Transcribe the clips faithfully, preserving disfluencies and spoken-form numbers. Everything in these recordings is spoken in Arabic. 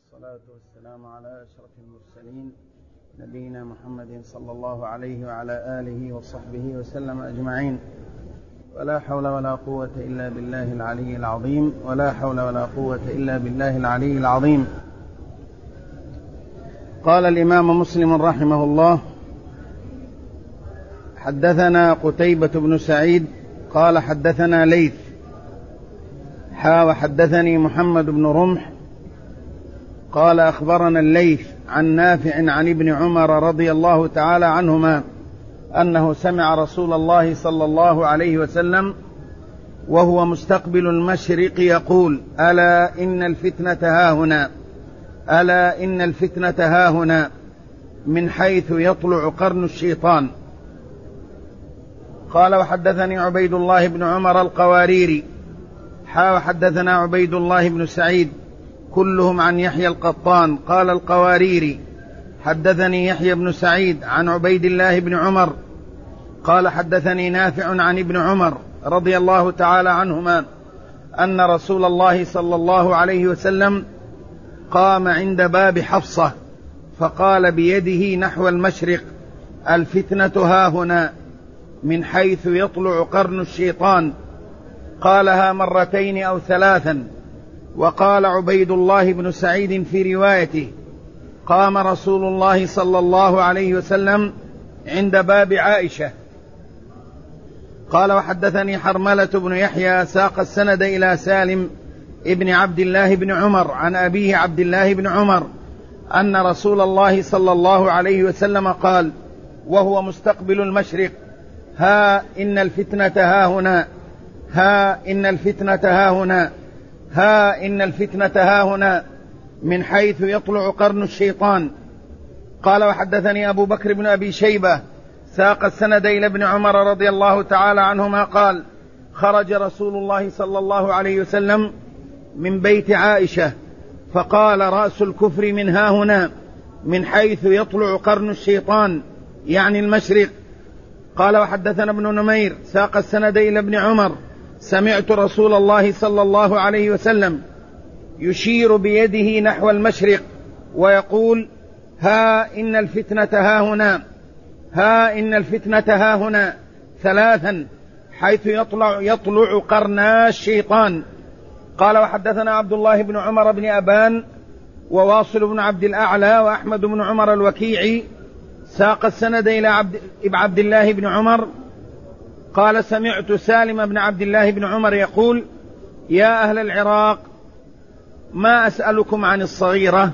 والصلاة والسلام على أشرف المرسلين نبينا محمد صلى الله عليه وعلى آله وصحبه وسلم أجمعين. ولا حول ولا قوة إلا بالله العلي العظيم ولا حول ولا قوة إلا بالله العلي العظيم. قال الإمام مسلم رحمه الله: حدثنا قتيبة بن سعيد قال حدثنا ليث حا وحدثني محمد بن رمح قال أخبرنا الليث عن نافع عن ابن عمر رضي الله تعالى عنهما أنه سمع رسول الله صلى الله عليه وسلم وهو مستقبل المشرق يقول: ألا إن الفتنة هاهنا ألا إن الفتنة هاهنا من حيث يطلع قرن الشيطان. قال وحدثني عبيد الله بن عمر القواريري حا وحدثنا عبيد الله بن سعيد كلهم عن يحيى القطان قال القواريري حدثني يحيى بن سعيد عن عبيد الله بن عمر قال حدثني نافع عن ابن عمر رضي الله تعالى عنهما أن رسول الله صلى الله عليه وسلم قام عند باب حفصة فقال بيده نحو المشرق: الفتنة هاهنا من حيث يطلع قرن الشيطان. قالها مرتين أو ثلاثا. وقال عبيد الله بن سعيد في روايته: قام رسول الله صلى الله عليه وسلم عند باب عائشة. قال وحدثني حرملة بن يحيى ساق السند إلى سالم ابن عبد الله بن عمر عن أبيه عبد الله بن عمر أن رسول الله صلى الله عليه وسلم قال وهو مستقبل المشرق: ها إن الفتنة هاهنا ها إن الفتنة هاهنا ها إن الفتنة هاهنا من حيث يطلع قرن الشيطان. قال وحدثني أبو بكر بن أبي شيبة ساق السند إلى ابن عمر رضي الله تعالى عنهما قال: خرج رسول الله صلى الله عليه وسلم من بيت عائشة فقال: رأس الكفر من هاهنا من حيث يطلع قرن الشيطان، يعني المشرق. قال وحدثنا ابن نمير ساق السند إلى ابن عمر: سمعت رسول الله صلى الله عليه وسلم يشير بيده نحو المشرق ويقول: ها إن الفتنة هاهنا ها إن الفتنة هاهنا ثلاثا حيث يطلع يطلع قرنا الشيطان. قال وحدثنا عبد الله بن عمر بن أبان وواصل بن عبد الأعلى وأحمد بن عمر الوكيعي ساق السند إلى عبد, عبد الله بن عمر قال: سمعت سالم بن عبد الله بن عمر يقول: يا أهل العراق، ما أسألكم عن الصغيرة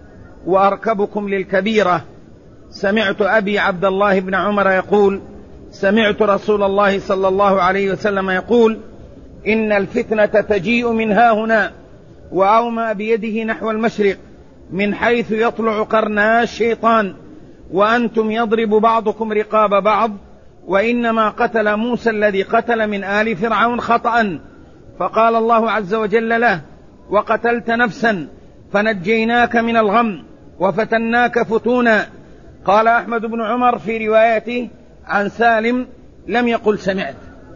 وأركبكم للكبيرة. سمعت أبي عبد الله بن عمر يقول: سمعت رسول الله صلى الله عليه وسلم يقول: إن الفتنة تجيء من هاهنا، وأومأ بيده نحو المشرق من حيث يطلع قرنا الشيطان، وأنتم يضرب بعضكم رقاب بعض، وإنما قتل موسى الذي قتل من آل فرعون خطأ، فقال الله عز وجل له: وقتلت نفسا فنجيناك من الغم وفتناك فتونا. قال أحمد بن عمر في روايته عن سالم لم يقل سمعت.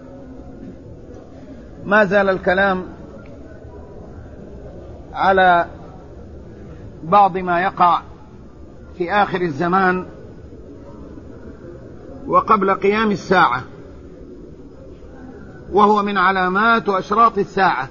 ما زال الكلام على بعض ما يقع في آخر الزمان وقبل قيام الساعة، وهو من علامات وأشراط الساعة.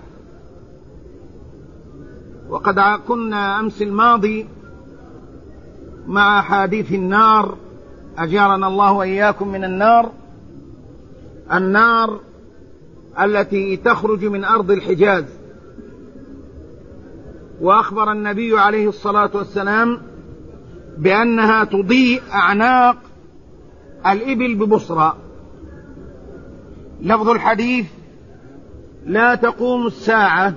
وقد كنا أمس الماضي مع حديث النار، أجارنا الله وإياكم من النار، النار التي تخرج من أرض الحجاز. وأخبر النبي عليه الصلاة والسلام بأنها تضيء أعناق الإبل ببصرى. لفظ الحديث: لا تقوم الساعة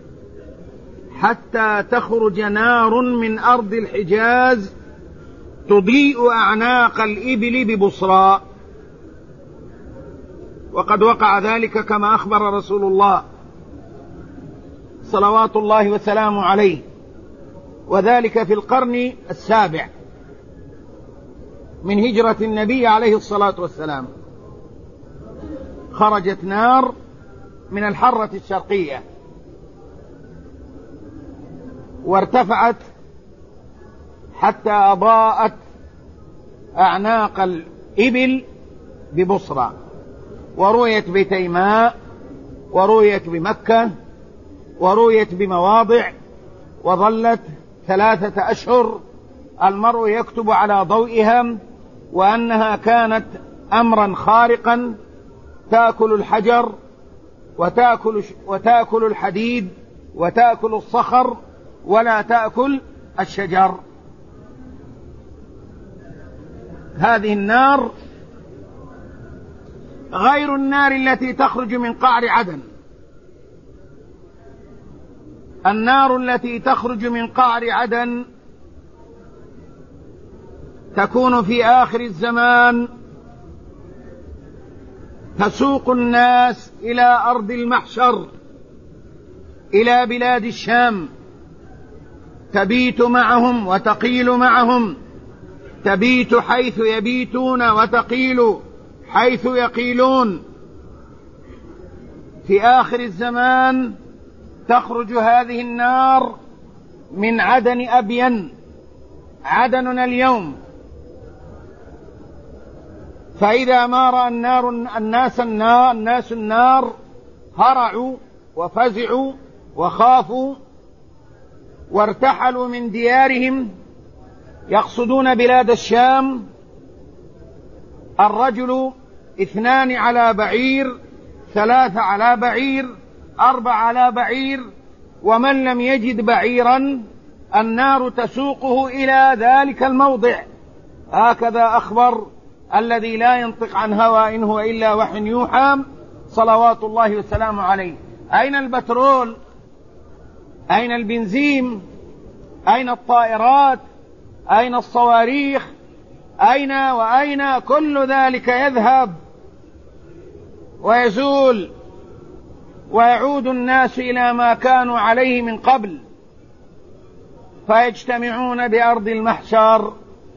حتى تخرج نار من أرض الحجاز تضيء أعناق الإبل ببصرى. وقد وقع ذلك كما أخبر رسول الله صلوات الله وسلامه عليه، وذلك في القرن السابع من هجرة النبي عليه الصلاة والسلام. خرجت نار من الحرة الشرقية وارتفعت حتى أضاءت أعناق الإبل ببصرى، ورؤيت بتيماء، ورؤيت بمكة، ورؤيت بمواضع، وظلت ثلاثة أشهر المرء يكتب على ضوئها، وأنها كانت أمرا خارقا تأكل الحجر وتأكل, وتأكل الحديد وتأكل الصخر ولا تأكل الشجر. هذه النار غير النار التي تخرج من قعر عدن. النار التي تخرج من قعر عدن تكون في آخر الزمان، تسوق الناس إلى أرض المحشر، إلى بلاد الشام، تبيت معهم وتقيل معهم، تبيت حيث يبيتون وتقيل حيث يقيلون. في آخر الزمان تخرج هذه النار من عدن أبين، عدننا اليوم. فإذا ما رأى النار الناس النار, الناس النار هرعوا وفزعوا وخافوا وارتحلوا من ديارهم يقصدون بلاد الشام. الرجل اثنان على بعير، ثلاثة على بعير، أربع على بعير، ومن لم يجد بعيرا النار تسوقه إلى ذلك الموضع. هكذا أخبر الذي لا ينطق عن هوى إن هو إلا وحي يوحى صلوات الله وسلامه عليه. أين البترول؟ أين البنزين؟ أين الطائرات؟ أين الصواريخ؟ أين وأين؟ كل ذلك يذهب ويزول، ويعود الناس إلى ما كانوا عليه من قبل، فيجتمعون بأرض المحشر،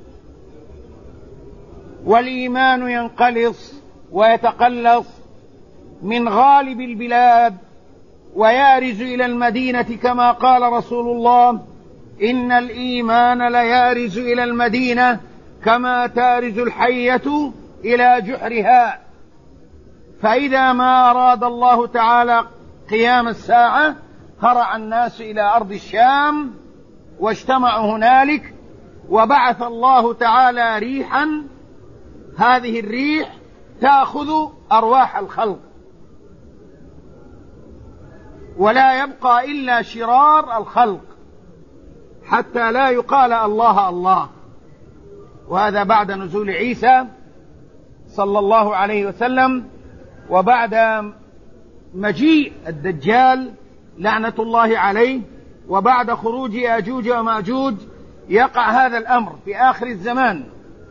والإيمان ينقلص ويتقلص من غالب البلاد ويارز إلى المدينة، كما قال رسول الله: إن الإيمان ليارز إلى المدينة كما تارز الحية إلى جحرها. فإذا ما أراد الله تعالى قيام الساعة هرع الناس إلى أرض الشام واجتمعوا هنالك، وبعث الله تعالى ريحا، هذه الريح تأخذ أرواح الخلق، ولا يبقى إلا شرار الخلق حتى لا يقال الله الله. وهذا بعد نزول عيسى صلى الله عليه وسلم، وبعد مجيء الدجال لعنة الله عليه، وبعد خروج يأجوج ومأجوج يقع هذا الأمر في آخر الزمان.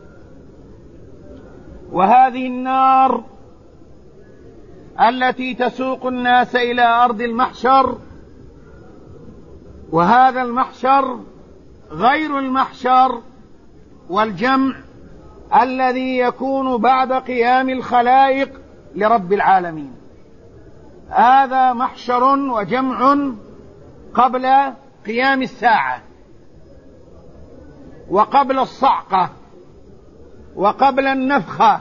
وهذه النار التي تسوق الناس إلى أرض المحشر، وهذا المحشر غير المحشر والجمع الذي يكون بعد قيام الخلائق لرب العالمين. هذا محشر وجمع قبل قيام الساعة، وقبل الصعقة، وقبل النفخة.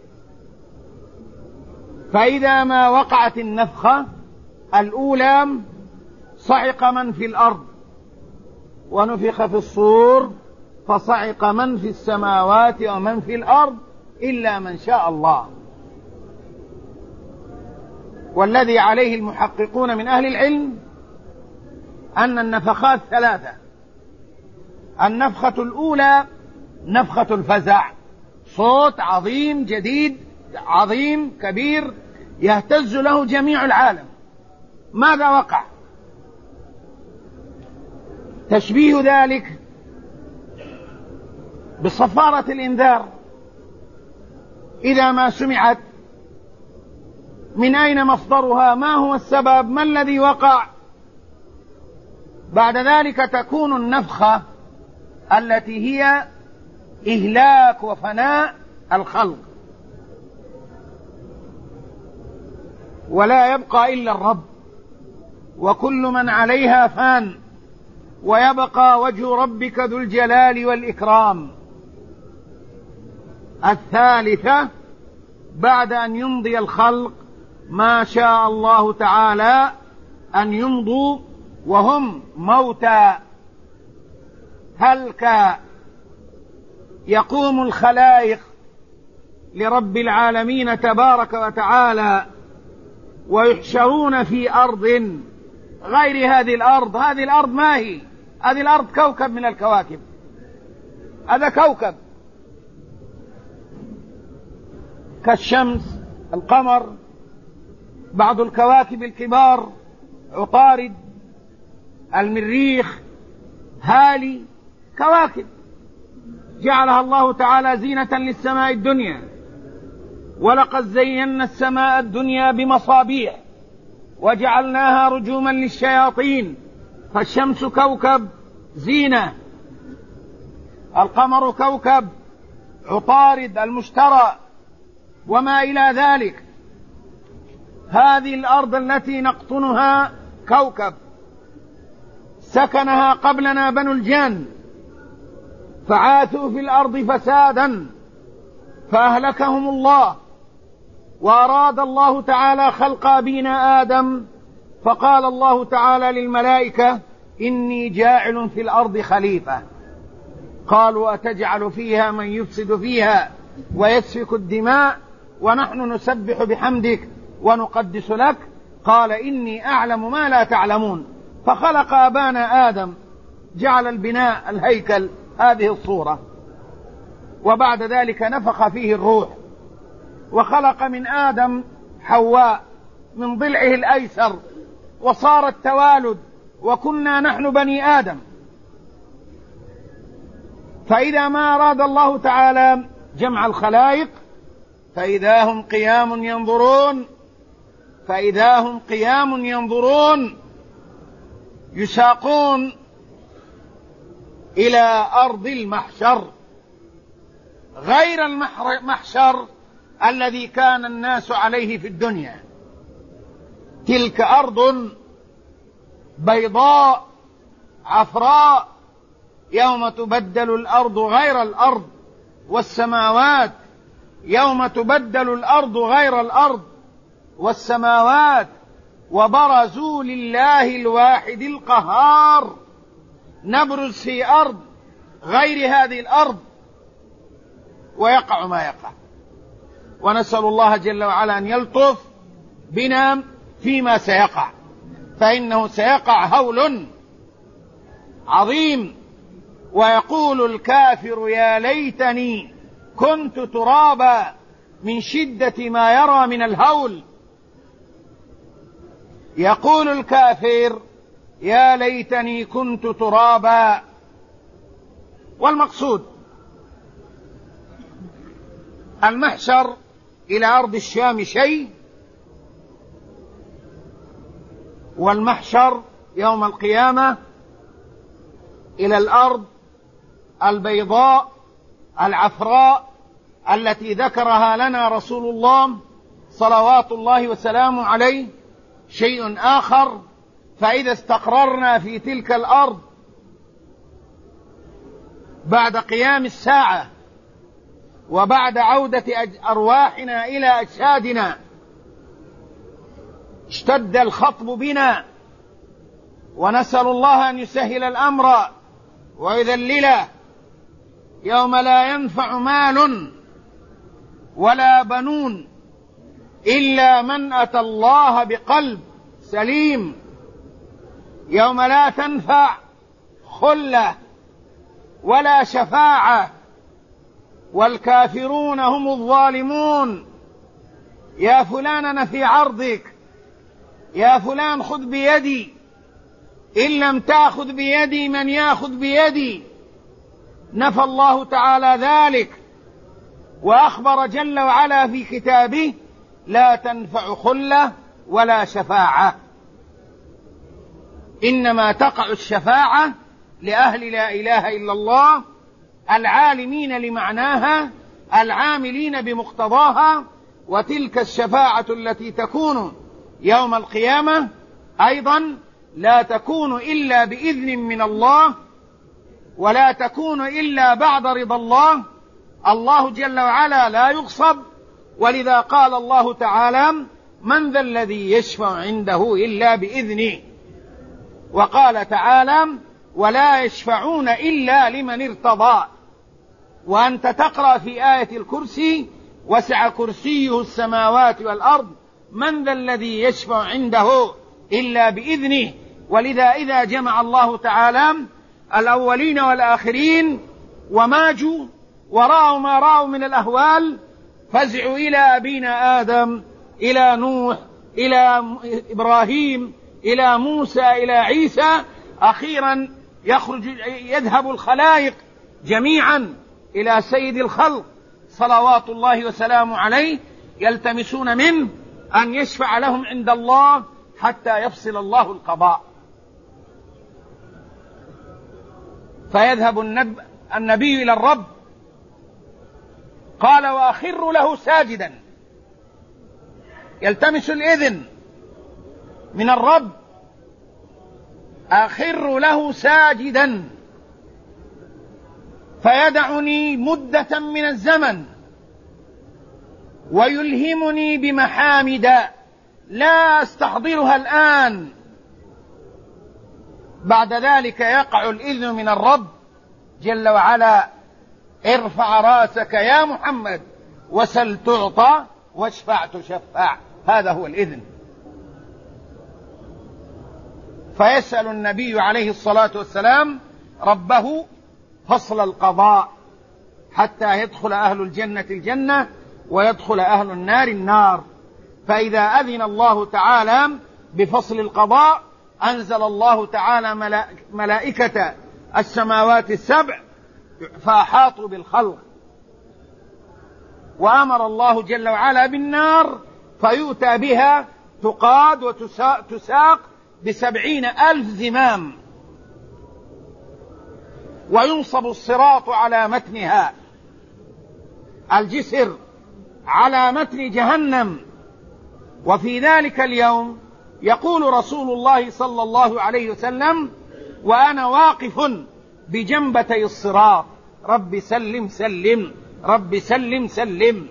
فإذا ما وقعت النفخة الأولى صعق من في الأرض، ونفخ في الصور فصعق من في السماوات ومن في الأرض إلا من شاء الله. والذي عليه المحققون من أهل العلم أن النفخات ثلاثة. النفخة الأولى نفخة الفزع، صوت عظيم جديد عظيم كبير يهتز له جميع العالم. ماذا وقع؟ تشبيه ذلك بصفارة الإنذار، إذا ما سمعت من أين مصدرها؟ ما هو السبب؟ ما الذي وقع؟ بعد ذلك تكون النفخة التي هي إهلاك وفناء الخلق، ولا يبقى إلا الرب، وكل من عليها فان، ويبقى وجه ربك ذو الجلال والإكرام. الثالثة بعد أن يمضي الخلق ما شاء الله تعالى أن يمضوا وهم موتى هلكا، يقوم الخلائق لرب العالمين تبارك وتعالى ويحشرون في أرض غير هذه الأرض. هذه الأرض ما هي؟ هذه الأرض كوكب من الكواكب، هذا كوكب كالشمس، القمر، بعض الكواكب الكبار، عطارد، المريخ، هالي، كواكب جعلها الله تعالى زينة للسماء الدنيا. ولقد زينا السماء الدنيا بمصابيح وجعلناها رجوما للشياطين. فالشمس كوكب زينة، القمر كوكب، عطارد، المشتري وما إلى ذلك. هذه الأرض التي نقطنها كوكب سكنها قبلنا بنو الجان فعاثوا في الأرض فسادا فأهلكهم الله. وأراد الله تعالى خلق أبينا آدم فقال الله تعالى للملائكة إني جاعل في الأرض خليفة. قالوا أتجعل فيها من يفسد فيها ويسفك الدماء ونحن نسبح بحمدك ونقدس لك؟ قال إني أعلم ما لا تعلمون. فخلق أبانا آدم، جعل البناء الهيكل هذه الصورة، وبعد ذلك نفخ فيه الروح وخلق من آدم حواء من ضلعه الأيسر وصار التوالد وكنا نحن بني آدم. فإذا ما أراد الله تعالى جمع الخلائق فإذا هم قيام ينظرون فإذا هم قيام ينظرون يساقون إلى أرض المحشر غير المحشر الذي كان الناس عليه في الدنيا. تلك أرض بيضاء عفراء يوم تبدل الأرض غير الأرض والسماوات يوم تبدل الأرض غير الأرض والسماوات وبرزوا لله الواحد القهار. نبرز في أرض غير هذه الأرض ويقع ما يقع، ونسأل الله جل وعلا أن يلطف بنا فيما سيقع، فإنه سيقع هول عظيم. ويقول الكافر يا ليتني كنت ترابا من شدة ما يرى من الهول. يقول الكافر يا ليتني كنت ترابا. والمقصود المحشر إلى أرض الشام شيء، والمحشر يوم القيامة إلى الأرض البيضاء العفراء التي ذكرها لنا رسول الله صلوات الله وسلامه عليه شيء آخر. فإذا استقررنا في تلك الأرض بعد قيام الساعة وبعد عودة أرواحنا إلى أجسادنا اشتد الخطب بنا، ونسأل الله أن يسهل الأمر ويذلله يوم لا ينفع مال ولا بنون إلا من أتى الله بقلب سليم، يوم لا تنفع خلة ولا شفاعة والكافرون هم الظالمون. يا فلان أنا في عرضك، يا فلان خذ بيدي، إن لم تأخذ بيدي من يأخذ بيدي. نفى الله تعالى ذلك وأخبر جل وعلا في كتابه لا تنفع خلة ولا شفاعة، إنما تقع الشفاعة لأهل لا إله إلا الله العالمين لمعناها العاملين بمقتضاها. وتلك الشفاعة التي تكون يوم القيامة أيضا لا تكون إلا بإذن من الله، ولا تكون إلا بعد رضا الله. الله جل وعلا لا يغصب، ولذا قال الله تعالى: من ذا الذي يشفع عنده إلا بإذنه. وقال تعالى: ولا يشفعون إلا لمن ارتضى. وأنت تقرأ في آية الكرسي: وسع كرسيه السماوات والأرض من ذا الذي يشفع عنده إلا بإذنه. ولذا إذا جمع الله تعالى الأولين والآخرين وماجوا ورأوا ما رأوا من الأهوال، فزعوا إلى أبينا آدم، إلى نوح، إلى إبراهيم، إلى موسى، إلى عيسى، أخيرا يخرج يذهب الخلائق جميعا إلى سيد الخلق صلوات الله وسلامه عليه، يلتمسون منه أن يشفع لهم عند الله حتى يفصل الله القضاء. فيذهب النب... النبي إلى الرب، قال: وأخر له ساجدا، يلتمس الإذن من الرب: أخر له ساجدا، فيدعني مدة من الزمن ويلهمني بمحامد لا أستحضرها الآن. بعد ذلك يقع الإذن من الرب جل وعلا: ارفع راسك يا محمد وسل تعطى واشفع تشفع. هذا هو الإذن. فيسأل النبي عليه الصلاة والسلام ربه فصل القضاء حتى يدخل أهل الجنة الجنة ويدخل أهل النار النار. فإذا أذن الله تعالى بفصل القضاء أنزل الله تعالى ملائكة السماوات السبع فأحاطوا بالخلق، وأمر الله جل وعلا بالنار فيؤتى بها تقاد وتساق بسبعين ألف زمام، وينصب الصراط على متنها، الجسر على متن جهنم. وفي ذلك اليوم يقول رسول الله صلى الله عليه وسلم: وأنا واقف بجنبتي الصراط رب سلم سلم، رب سلم سلم.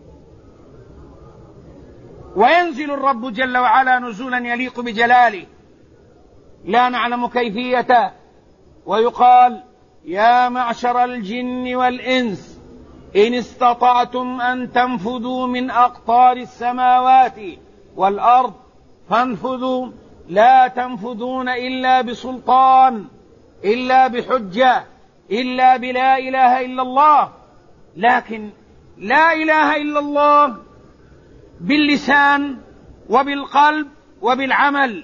وينزل الرب جل وعلا نزولا يليق بجلاله لا نعلم كيفيته، ويقال: يا معشر الجن والإنس إن استطعتم أن تنفذوا من أقطار السماوات والأرض فانفذوا، لا تنفذون إلا بسلطان، إلا بحجة، إلا بلا إله إلا الله. لكن لا إله إلا الله باللسان وبالقلب وبالعمل،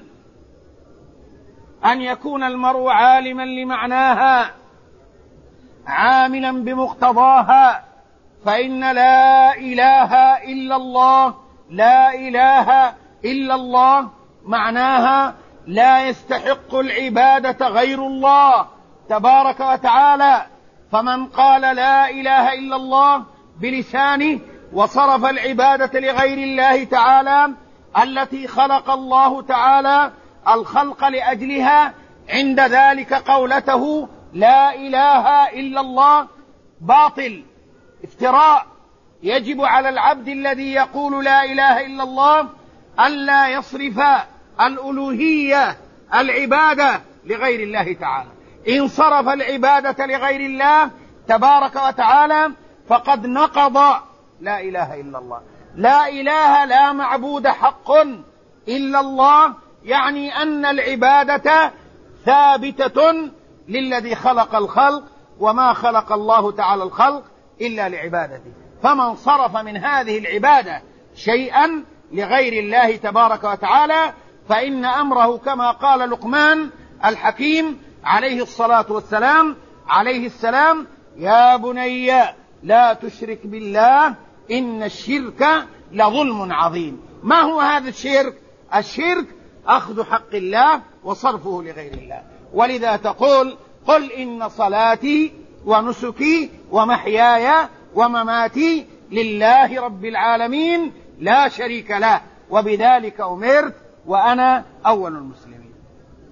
أن يكون المرء عالما لمعناها عاملا بمقتضاها. فإن لا إله إلا الله، لا إله إلا الله معناها لا يستحق العبادة غير الله تبارك وتعالى. فمن قال لا إله إلا الله بلسانه وصرف العبادة لغير الله تعالى التي خلق الله تعالى الخلق لأجلها، عند ذلك قولته لا إله إلا الله باطل، افتراء. يجب على العبد الذي يقول لا إله إلا الله ألا يصرف الألوهية العبادة لغير الله تعالى. إن صرف العبادة لغير الله تبارك وتعالى فقد نقض لا إله إلا الله. لا إله لا معبود حق إلا الله، يعني أن العبادة ثابتة للذي خلق الخلق، وما خلق الله تعالى الخلق إلا لعبادته. فمن صرف من هذه العبادة شيئا لغير الله تبارك وتعالى فإن أمره كما قال لقمان الحكيم عليه الصلاة والسلام عليه السلام: يا بني لا تشرك بالله إن الشرك لظلم عظيم. ما هو هذا الشرك؟ الشرك أخذ حق الله وصرفه لغير الله. ولذا تقول: قل إن صلاتي ونسكي ومحياي ومماتي لله رب العالمين لا شريك له وبذلك أمرت وأنا أول المسلمين.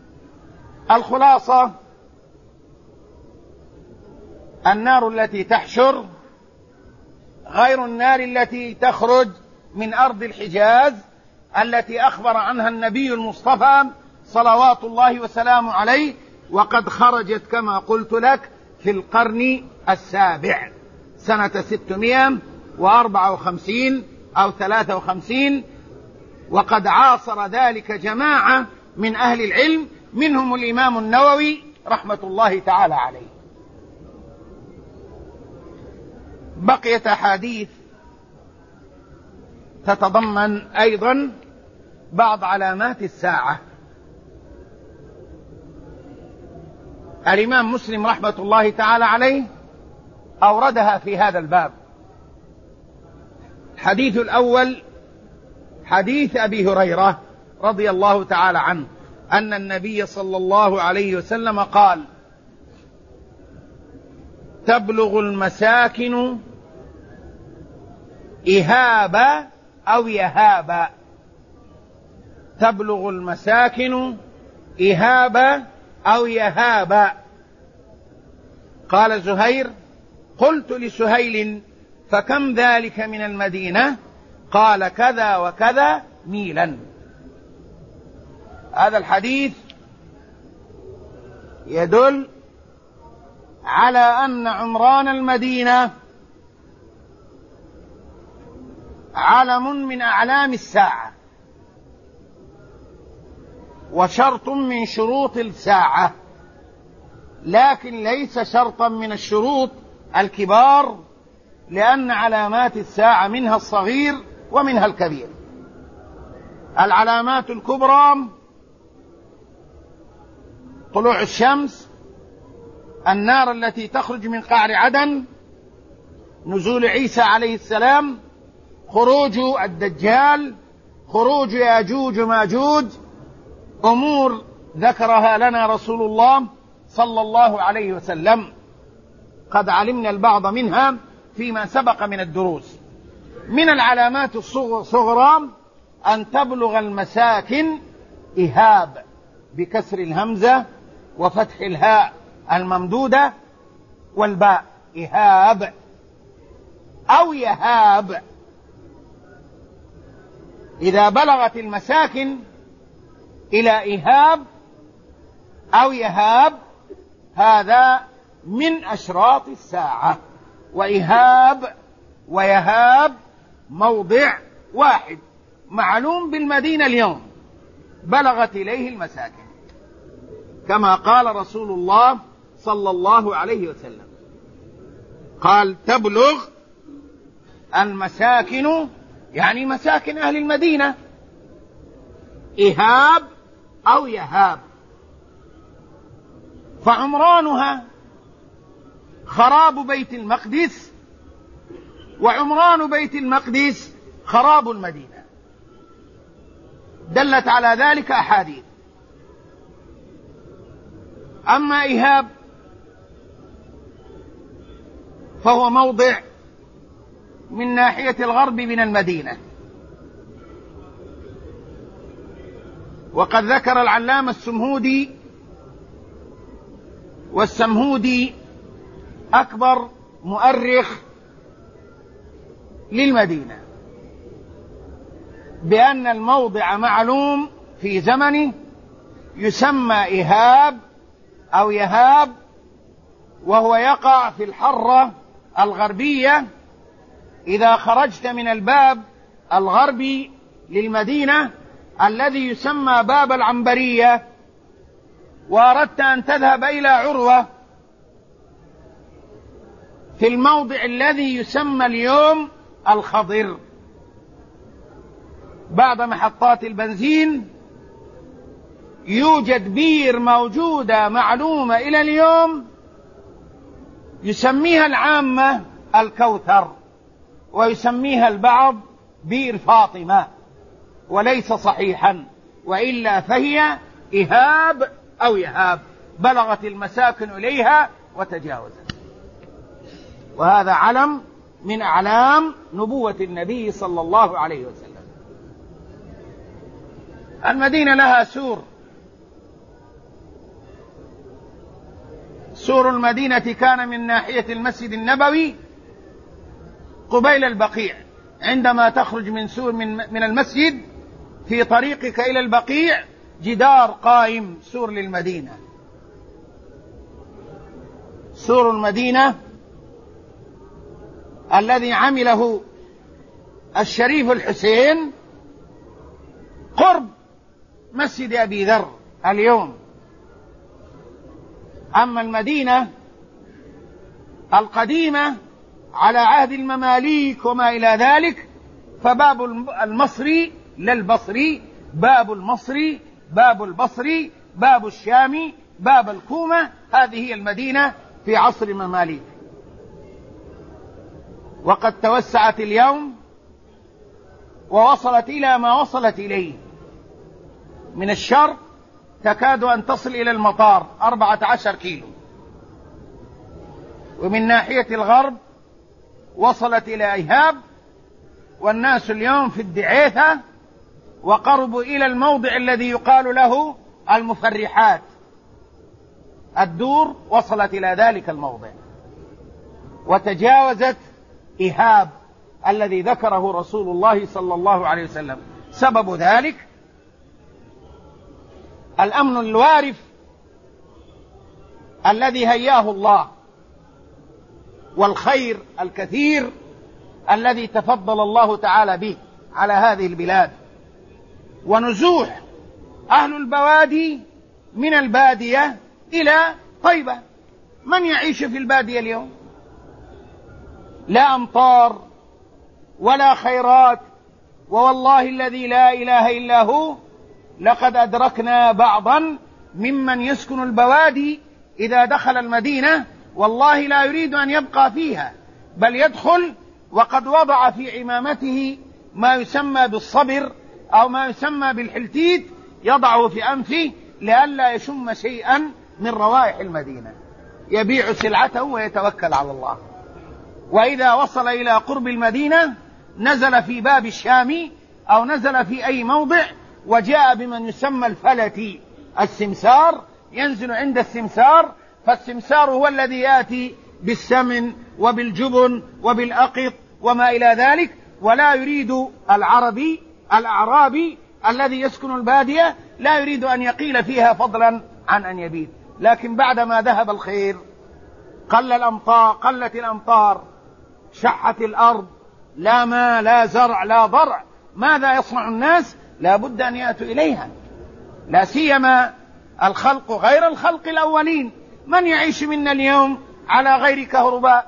الخلاصة: النار التي تحشر غير النار التي تخرج من أرض الحجاز التي أخبر عنها النبي المصطفى صلوات الله وسلامه عليه، وقد خرجت كما قلت لك في القرن السابع سنة ستمائة وأربعة وخمسين أو ثلاثة وخمسين، وقد عاصر ذلك جماعة من أهل العلم منهم الإمام النووي رحمة الله تعالى عليه. بقيت أحاديث تتضمن أيضا بعض علامات الساعة. الإمام مسلم رحمة الله تعالى عليه أوردها في هذا الباب. الحديث الأول حديث أبي هريرة رضي الله تعالى عنه أن النبي صلى الله عليه وسلم قال: تبلغ المساكن إهابا أو يهابا. تبلغ المساكن إهابا أو يهابا. قال زهير: قلت لسهيل: فكم ذلك من المدينة؟ قال: كذا وكذا ميلا. هذا الحديث يدل على أن عمران المدينة علم من أعلام الساعة وشرط من شروط الساعة، لكن ليس شرطا من الشروط الكبار، لأن علامات الساعة منها الصغير ومنها الكبير. العلامات الكبرى: طلوع الشمس، النار التي تخرج من قعر عدن، نزول عيسى عليه السلام، خروج الدجال، خروج ياجوج وماجوج، أمور ذكرها لنا رسول الله صلى الله عليه وسلم، قد علمنا البعض منها فيما سبق من الدروس. من العلامات الصغرى أن تبلغ المساكن إهاب بكسر الهمزة وفتح الهاء الممدودة والباء، إهاب أو يهاب. إذا بلغت المساكن إلى إهاب أو يهاب هذا من أشراط الساعة. وإهاب ويهاب موضع واحد معلوم بالمدينة اليوم بلغت إليه المساكن، كما قال رسول الله صلى الله عليه وسلم، قال: تبلغ المساكن، يعني مساكن أهل المدينة، إهاب أو يهاب. فعمرانها خراب بيت المقدس، وعمران بيت المقدس خراب المدينة، دلت على ذلك أحاديث. أما إهاب فهو موضع من ناحية الغرب من المدينة، وقد ذكر العلامة السمهودي، والسمهودي أكبر مؤرخ للمدينة، بأن الموضع معلوم في زمنه يسمى إهاب أو يهاب، وهو يقع في الحرة الغربية. إذا خرجت من الباب الغربي للمدينة الذي يسمى باب العنبرية وأردت أن تذهب إلى عروة في الموضع الذي يسمى اليوم الخضر بعد محطات البنزين، يوجد بير موجودة معلومة إلى اليوم يسميها العامة الكوثر، ويسميها البعض بير فاطمة، وليس صحيحا، وإلا فهي إهاب أو يهاب، بلغت المساكن إليها وتجاوزت. وهذا علم من أعلام نبوة النبي صلى الله عليه وسلم. المدينة لها سور سور المدينة كان من ناحية المسجد النبوي قبيل البقيع، عندما تخرج من سور من, من المسجد في طريقك إلى البقيع جدار قائم سور للمدينة. سور المدينة الذي عمله الشريف الحسين قرب مسجد أبي ذر اليوم. أما المدينة القديمة على عهد المماليك وما إلى ذلك فباب المصري للبصري، باب المصري، باب البصري، باب الشامي، باب الكومة، هذه هي المدينة في عصر المماليك. وقد توسعت اليوم ووصلت إلى ما وصلت إليه. من الشرق تكاد أن تصل إلى المطار أربعة عشر كيلو، ومن ناحية الغرب وصلت إلى إيهاب، والناس اليوم في الدعيثة وقربوا إلى الموضع الذي يقال له المفرحات. الدور وصلت إلى ذلك الموضع وتجاوزت إيهاب الذي ذكره رسول الله صلى الله عليه وسلم. سبب ذلك الأمن الوارف الذي هياه الله، والخير الكثير الذي تفضل الله تعالى به على هذه البلاد، ونزوح أهل البوادي من البادية إلى طيبة. من يعيش في البادية اليوم؟ لا أمطار ولا خيرات، ووالله الذي لا إله إلا هو لقد أدركنا بعضا ممن يسكن البوادي إذا دخل المدينة والله لا يريد أن يبقى فيها، بل يدخل وقد وضع في عمامته ما يسمى بالصبر أو ما يسمى بالحلتيت، يضعه في أنفه لئلا يشم شيئا من روائح المدينة، يبيع سلعته ويتوكل على الله. وإذا وصل إلى قرب المدينة نزل في باب الشام أو نزل في أي موضع وجاء بمن يسمى الفلتي السمسار، ينزل عند السمسار، فالسمسار هو الذي يأتي بالسمن وبالجبن وبالأقط وما إلى ذلك، ولا يريد العربي الأعرابي الذي يسكن البادية لا يريد أن يقيل فيها فضلا عن أن يبيت. لكن بعدما ذهب الخير قل الأمطار قلت الأمطار، شحت الأرض، لا ماء لا زرع لا ضرع، ماذا يصنع الناس؟ لا بد أن يأتوا إليها، لا سيما الخلق غير الخلق الأولين. من يعيش منا اليوم على غير كهرباء؟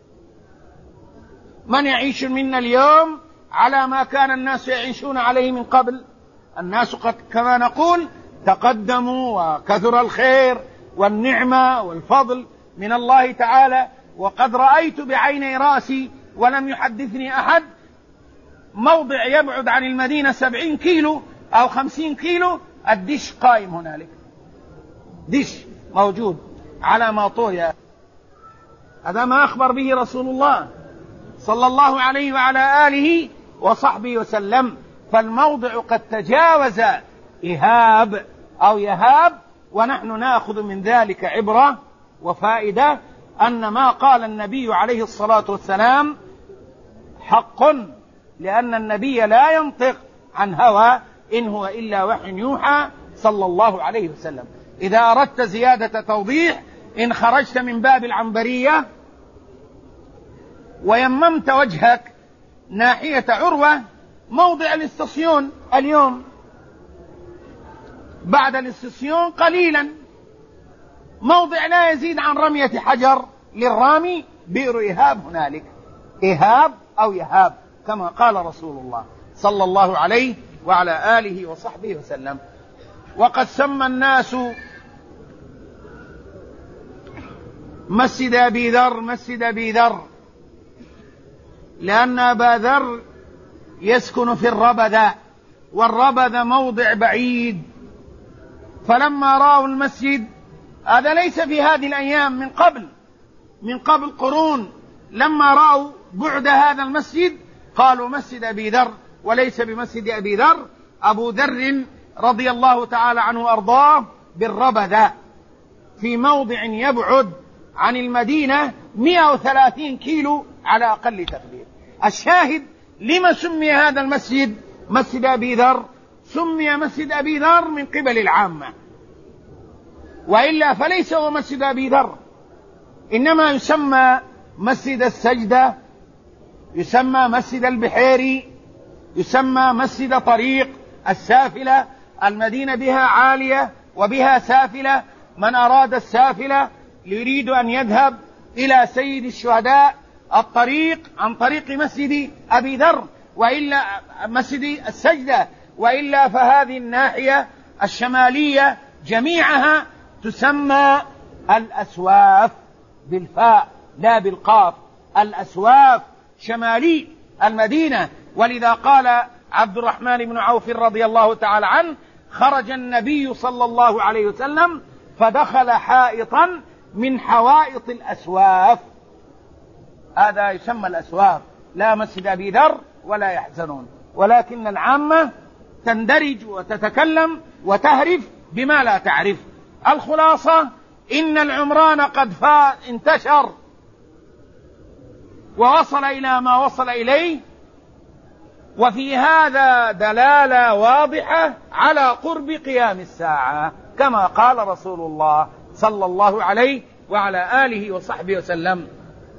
من يعيش منا اليوم على ما كان الناس يعيشون عليه من قبل؟ الناس قد كما نقول تقدموا وكثر الخير والنعمة والفضل من الله تعالى. وقد رأيت بعيني رأسي ولم يحدثني أحد موضع يبعد عن المدينة سبعين كيلو أو خمسين كيلو الدش قائم هنالك، دش موجود على ماطوريا. هذا ما أخبر به رسول الله صلى الله عليه وعلى آله وصحبه وسلم. فالموضع قد تجاوز إهاب أو يهاب، ونحن نأخذ من ذلك عبرة وفائدة أن ما قال النبي عليه الصلاة والسلام حق، لأن النبي لا ينطق عن هوى، إن هو إلا وحي يوحى صلى الله عليه وسلم. إذا أردت زيادة توضيح، إن خرجت من باب العنبرية ويممت وجهك ناحية عروة موضع الاستسيون اليوم، بعد الاستسيون قليلا موضع لا يزيد عن رمية حجر للرامي، بئر إيهاب هنالك، إيهاب أو يهاب كما قال رسول الله صلى الله عليه وعلى آله وصحبه وسلم. وقد سمى الناس مسجد أبي ذر مسجد أبي ذر لأن أبا ذر يسكن في الربذة، والربذة موضع بعيد. فلما رأوا المسجد، هذا ليس في هذه الأيام، من قبل من قبل قرون، لما رأوا بعد هذا المسجد قالوا مسجد أبي ذر وليس بمسجد أبي ذر. أبو ذر رضي الله تعالى عنه وأرضاه بالربذة في موضع يبعد عن المدينة مئة وثلاثين كيلو على أقل تقدير. الشاهد لما سمي هذا المسجد مسجد أبي ذر؟ سمي مسجد أبي ذر من قبل العامة، وإلا فليس هو مسجد أبي ذر، إنما يسمى مسجد السجدة، يسمى مسجد البحيري، يسمى مسجد طريق السافلة. المدينة بها عالية وبها سافلة، من أراد السافلة يريد أن يذهب إلى سيد الشهداء الطريق عن طريق مسجد أبي ذر، وإلا مسجد السجدة، وإلا فهذه الناحية الشمالية جميعها تسمى الأسواف بالفاء لا بالقاف. الأسواف شمالي المدينة. ولذا قال عبد الرحمن بن عوف رضي الله تعالى عنه: خرج النبي صلى الله عليه وسلم فدخل حائطا من حوائط الأسواف. هذا يسمى الأسواف، لا مسجد أبي ذر ولا يحزنون، ولكن العامة تندرج وتتكلم وتهرف بما لا تعرف. الخلاصة إن العمران قد انتشر ووصل إلى ما وصل إليه، وفي هذا دلالة واضحة على قرب قيام الساعة كما قال رسول الله صلى الله عليه وعلى آله وصحبه وسلم.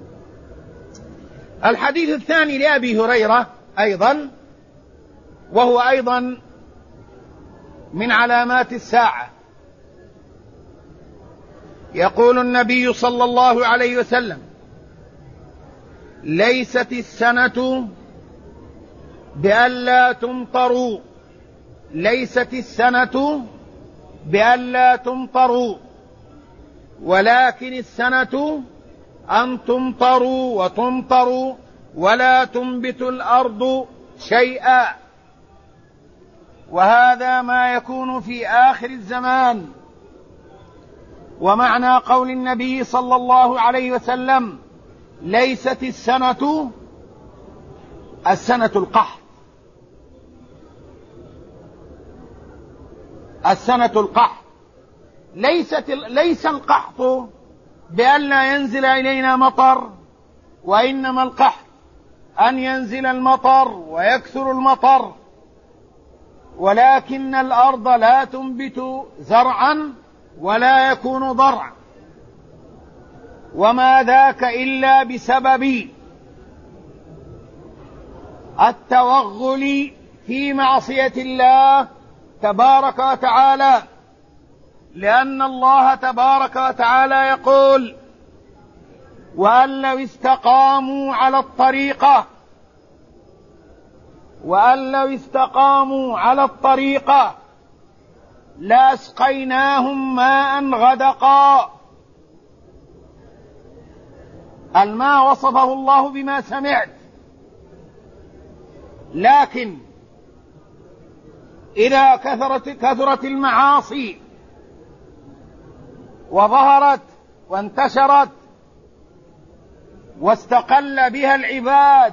الحديث الثاني لأبي هريرة أيضا، وهو أيضا من علامات الساعة. يقول النبي صلى الله عليه وسلم: ليست السنة بألا تمطروا، ليست السنة بألا تمطروا، ولكن السنة أن تمطروا وتمطروا ولا تنبت الأرض شيئا. وهذا ما يكون في آخر الزمان. ومعنى قول النبي صلى الله عليه وسلم ليست السنة، السنة القحط، السنة القحط، ليست ليس القحط بأن لا ينزل إلينا مطر، وإنما القحط أن ينزل المطر ويكثر المطر، ولكن الأرض لا تنبت زرعا ولا يكون ضرع، وما ذاك إلا بسبب التوغل في معصية الله تبارك وتعالى. لأن الله تبارك وتعالى يقول: وأن لو استقاموا على الطريقة وأن لو استقاموا على الطريقة لأسقيناهم ماء غدقا. الماء وصفه الله بما سمعت، لكن إذا كثرت كثرت المعاصي وظهرت وانتشرت واستقل بها العباد،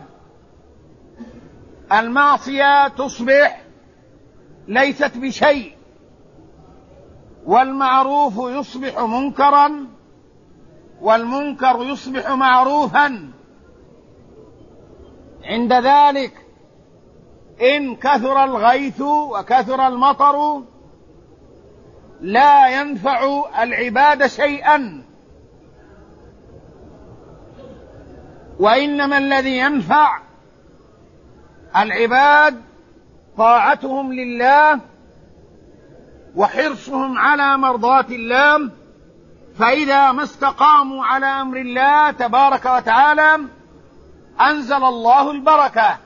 المعصية تصبح ليست بشيء، والمعروف يصبح منكرا، والمنكر يصبح معروفا. عند ذلك إن كثر الغيث وكثر المطر لا ينفع العباد شيئا، وإنما الذي ينفع العباد طاعتهم لله وحرصهم على مرضاة الله. فإذا ما استقاموا على أمر الله تبارك وتعالى أنزل الله البركة.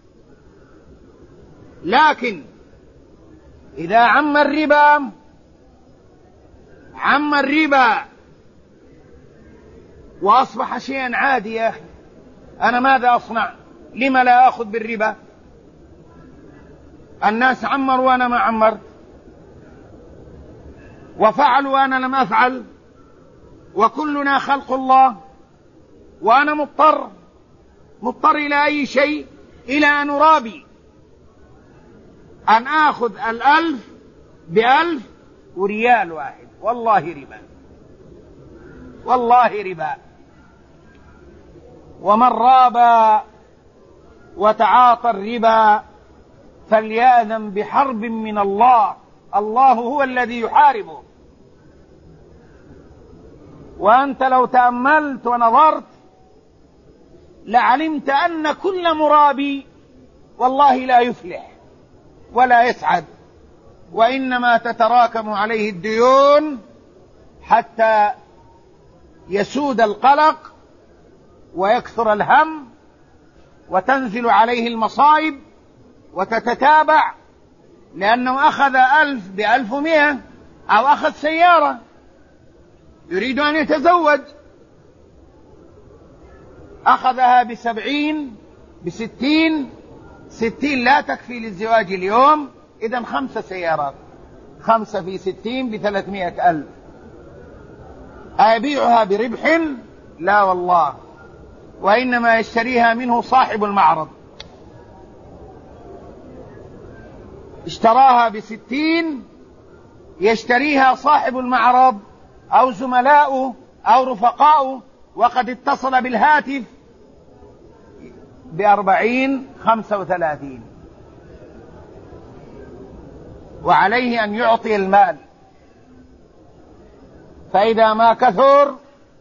لكن إذا عم الربا عم الربا وأصبح شيئا عادي، يا أخي أنا ماذا أصنع؟ لما لا أخذ بالربا؟ الناس عمروا وأنا ما عمرت، وفعلوا وأنا لم أفعل، وكلنا خلق الله، وأنا مضطر مضطر إلى أي شيء؟ إلى أن أرابي، أن آخذ الألف بألف وريال واحد، والله ربا. والله ربا. ومن رابى وتعاطى الربا فليأذن بحرب من الله، الله هو الذي يحاربه. وأنت لو تأملت ونظرت لعلمت أن كل مرابي والله لا يفلح ولا يسعد، وإنما تتراكم عليه الديون حتى يسود القلق ويكثر الهم وتنزل عليه المصائب وتتتابع، لأنه أخذ ألف بألف ومئة، أو أخذ سيارة يريد أن يتزوج أخذها بسبعين بستين، ستين لا تكفي للزواج اليوم، إذن خمسة سيارات، خمسة في ستين بثلاثمائة ألف، أيبيعها بربح؟ لا والله، وإنما يشتريها منه صاحب المعرض، اشتراها بستين يشتريها صاحب المعرض أو زملاؤه أو رفقاؤه، وقد اتصل بالهاتف بأربعين خمسة وثلاثين، وعليه أن يعطي المال. فإذا ما كثر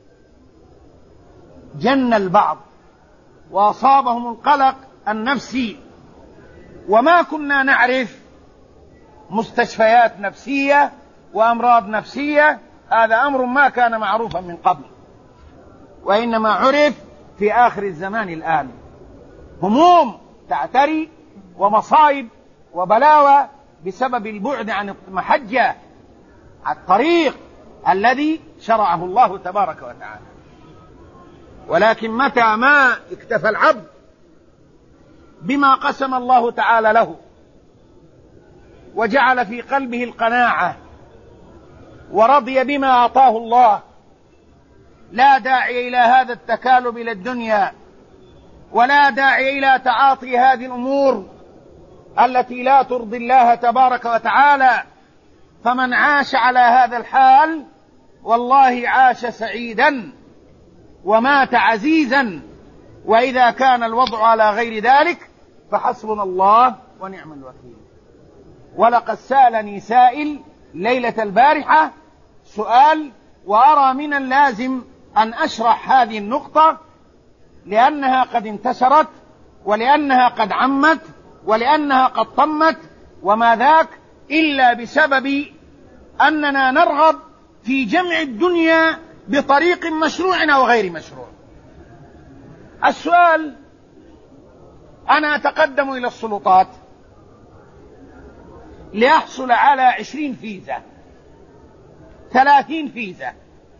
جن البعض وأصابهم القلق النفسي، وما كنا نعرف مستشفيات نفسية وأمراض نفسية، هذا أمر ما كان معروفا من قبل، وإنما عرف في آخر الزمان الآن. هموم تعتري ومصائب وبلاوى بسبب البعد عن المحجة، الطريق الذي شرعه الله تبارك وتعالى. ولكن متى ما اكتفى العبد بما قسم الله تعالى له وجعل في قلبه القناعة ورضي بما أعطاه الله، لا داعي إلى هذا التكالب إلى الدنيا، ولا داعي إلى تعاطي هذه الأمور التي لا ترضي الله تبارك وتعالى. فمن عاش على هذا الحال والله عاش سعيدا ومات عزيزا، وإذا كان الوضع على غير ذلك فحسبنا الله ونعم الوكيل. ولقد سألني سائل ليلة البارحة سؤال، وأرى من اللازم أن أشرح هذه النقطة، لأنها قد انتشرت ولأنها قد عمت ولأنها قد طمت، وما ذاك إلا بسبب أننا نرغب في جمع الدنيا بطريق مشروع أو غير مشروع. السؤال: أنا أتقدم إلى السلطات لأحصل على عشرين فيزا ثلاثين فيزا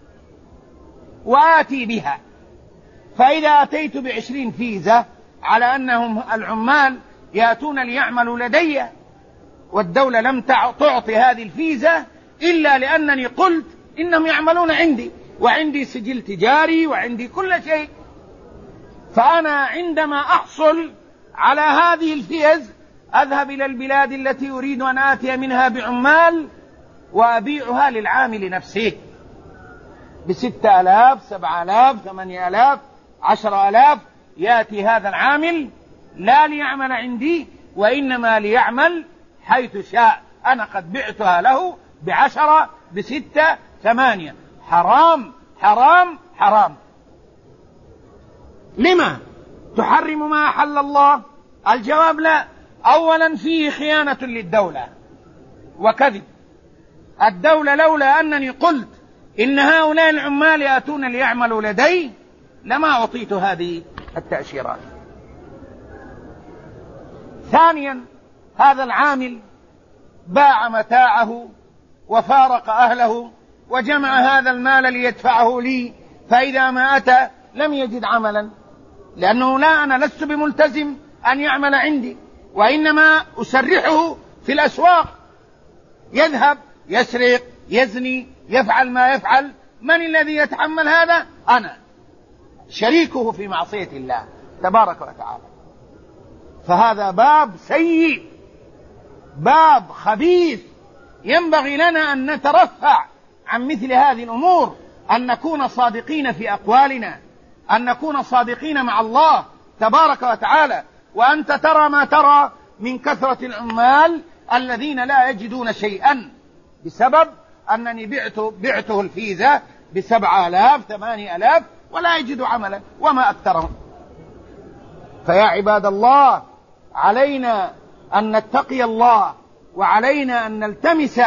وآتي بها، فإذا أتيت بعشرين فيزا على أنهم العمال يأتون ليعملوا لدي، والدولة لم تعطي هذه الفيزا إلا لأنني قلت إنهم يعملون عندي، وعندي سجل تجاري وعندي كل شيء، فأنا عندما أحصل على هذه الفيز أذهب إلى البلاد التي أريد أن آتي منها بعمال وأبيعها للعامل نفسه بستة آلاف سبعة آلاف ثمانية آلاف عشر آلاف. يأتي هذا العامل لا ليعمل عندي وإنما ليعمل حيث شاء، أنا قد بعتها له بعشرة بستة ثمانية. حرام حرام حرام. لما تحرم ما أحل الله؟ الجواب لا. أولا فيه خيانة للدولة وكذب. الدولة لولا أنني قلت إن هؤلاء العمال يأتون ليعملوا لدي لما أعطيت هذه التأشيرات. ثانيا هذا العامل باع متاعه وفارق أهله وجمع هذا المال ليدفعه لي، فإذا ما أتى لم يجد عملا، لأنه لا أنا لست بملتزم أن يعمل عندي، وإنما أسرحه في الأسواق، يذهب يسرق يزني يفعل ما يفعل. من الذي يتحمل هذا؟ أنا شريكه في معصية الله تبارك وتعالى. فهذا باب سيء، باب خبيث، ينبغي لنا أن نترفع عن مثل هذه الأمور أن نكون صادقين في أقوالنا، أن نكون صادقين مع الله تبارك وتعالى. وأنت ترى ما ترى من كثرة العمال الذين لا يجدون شيئا بسبب أنني بعت بعته الفيزا بسبع آلاف ثماني آلاف ولا يجد عملا، وما أكثرهم. فيا عباد الله، علينا أن نتقي الله، وعلينا أن نلتمس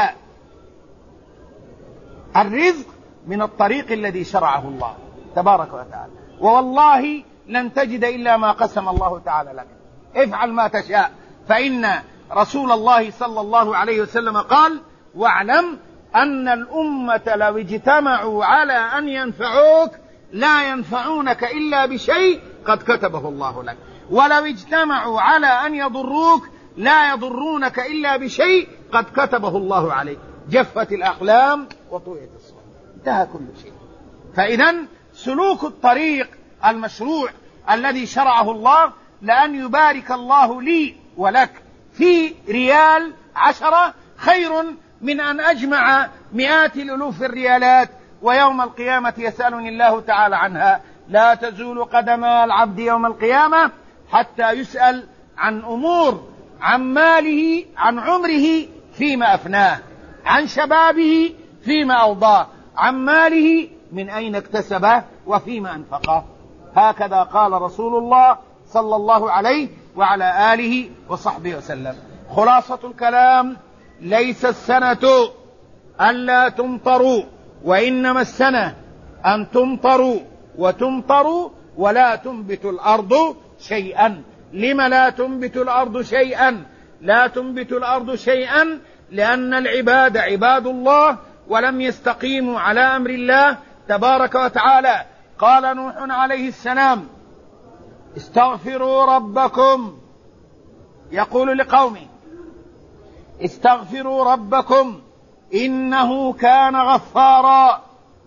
الرزق من الطريق الذي شرعه الله تبارك وتعالى. ووالله لن تجد إلا ما قسم الله تعالى لك. افعل ما تشاء، فإن رسول الله صلى الله عليه وسلم قال: واعلم أن الأمة لو اجتمعوا على أن ينفعوك لا ينفعونك إلا بشيء قد كتبه الله لك، ولو اجتمعوا على أن يضروك لا يضرونك إلا بشيء قد كتبه الله عليك. جفت الأقلام وطويت الصحف، انتهى كل شيء. فإذن سلوك الطريق المشروع الذي شرعه الله، لأن يبارك الله لي ولك في ريال عشرة خير من أن أجمع مئات الألوف الريالات ويوم القيامة يسألني الله تعالى عنها. لا تزول قدم العبد يوم القيامة حتى يسأل عن أمور، عن ماله، عن عمره فيما أفناه، عن شبابه فيما أوضاه، عن ماله من أين اكتسبه وفيما أنفقه. هكذا قال رسول الله صلى الله عليه وعلى آله وصحبه وسلم. خلاصة الكلام: ليس السنة ألا تمطروا، وإنما السنة أن تمطروا وتمطروا ولا تنبت الأرض شيئا. لم لا تنبت الأرض شيئا؟ لا تنبت الأرض شيئا لأن العباد عباد الله ولم يستقيموا على أمر الله تبارك وتعالى. قال نوح عليه السلام: استغفروا ربكم، يقول لقومه: استغفروا ربكم إنه كان غفارا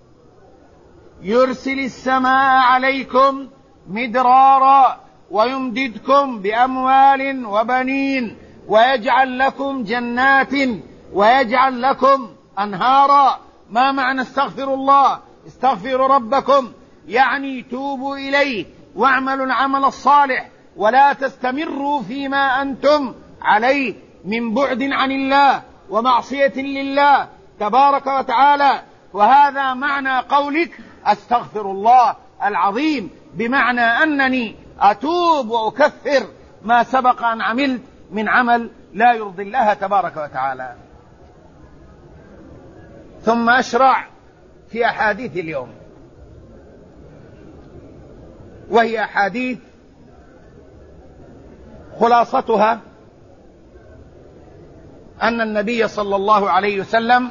يرسل السماء عليكم مدرارا ويمددكم بأموال وبنين ويجعل لكم جنات ويجعل لكم أنهارا. ما معنى استغفروا الله؟ استغفروا ربكم يعني توبوا إليه واعملوا العمل الصالح، ولا تستمروا فيما أنتم عليه من بعد عن الله ومعصية لله تبارك وتعالى. وهذا معنى قولك أستغفر الله العظيم، بمعنى أنني أتوب وأكفر ما سبق أن عملت من عمل لا يرضي الله تبارك وتعالى. ثم أشرع في أحاديث اليوم، وهي أحاديث خلاصتها أن النبي صلى الله عليه وسلم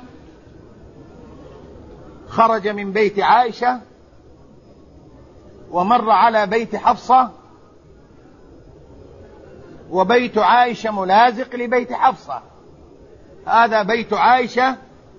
خرج من بيت عائشة ومر على بيت حفصة، وبيت عائشة ملازق لبيت حفصة. هذا بيت عائشة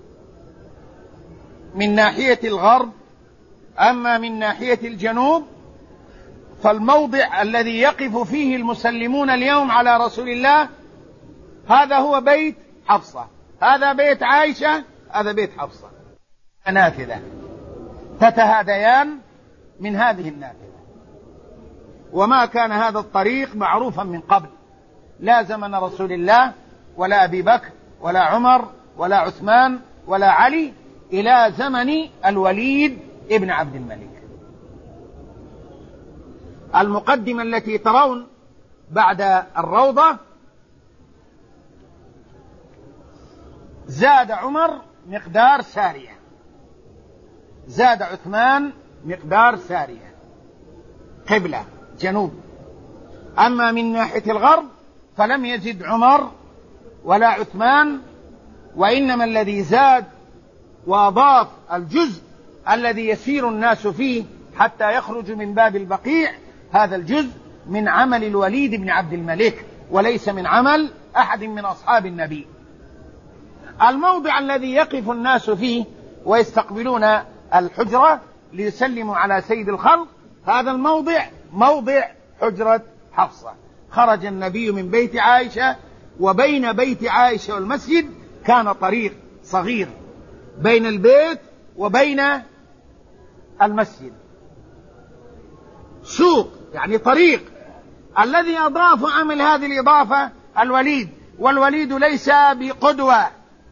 من ناحية الغرب، أما من ناحية الجنوب فالموضع الذي يقف فيه المسلمون اليوم على رسول الله هذا هو بيت حفصة. هذا بيت عائشة، هذا بيت حفصة، نافذة تتهاديان من هذه النافذة. وما كان هذا الطريق معروفا من قبل، لا زمن رسول الله ولا أبي بكر ولا عمر ولا عثمان ولا علي، إلى زمن الوليد ابن عبد الملك. المقدمة التي ترون بعد الروضة: زاد عمر مقدار سارية، زاد عثمان مقدار سارية، قبلة جنوب. أما من ناحية الغرب فلم يزد عمر ولا عثمان، وإنما الذي زاد وأضاف الجزء الذي يسير الناس فيه حتى يخرج من باب البقيع، هذا الجزء من عمل الوليد بن عبد الملك وليس من عمل أحد من أصحاب النبي. الموضع الذي يقف الناس فيه ويستقبلون الحجرة ليسلموا على سيد الخلق، هذا الموضع موضع حجرة حفصة. خرج النبي من بيت عائشة، وبين بيت عائشة والمسجد كان طريق صغير بين البيت وبين المسجد. سوق يعني طريق. الذي أضاف عمل هذه الإضافة الوليد، والوليد ليس بقدوة،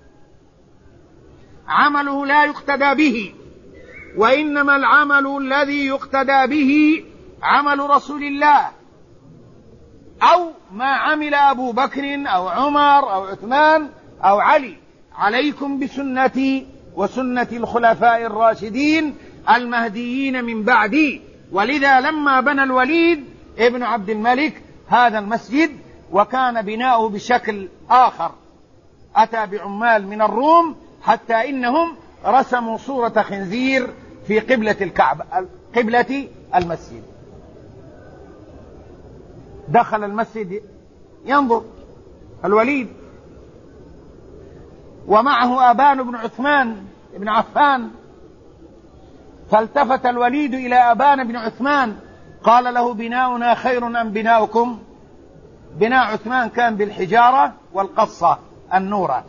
عمله لا يقتدى به، وإنما العمل الذي يقتدى به عمل رسول الله، أو ما عمل أبو بكر أو عمر أو عثمان أو علي. عليكم بسنتي وسنة الخلفاء الراشدين المهديين من بعدي. ولذا لما بنى الوليد ابن عبد الملك هذا المسجد، وكان بناؤه بشكل آخر، أتى بعمال من الروم حتى إنهم رسموا صورة خنزير في قبلة الكعبة، قبلة المسجد. دخل المسجد ينظر الوليد، ومعه أبان بن عثمان بن عفان، فالتفت الوليد إلى أبان بن عثمان قال له: بناؤنا خير أم بناؤكم؟ بناء عثمان كان بالحجارة والقصة النورة،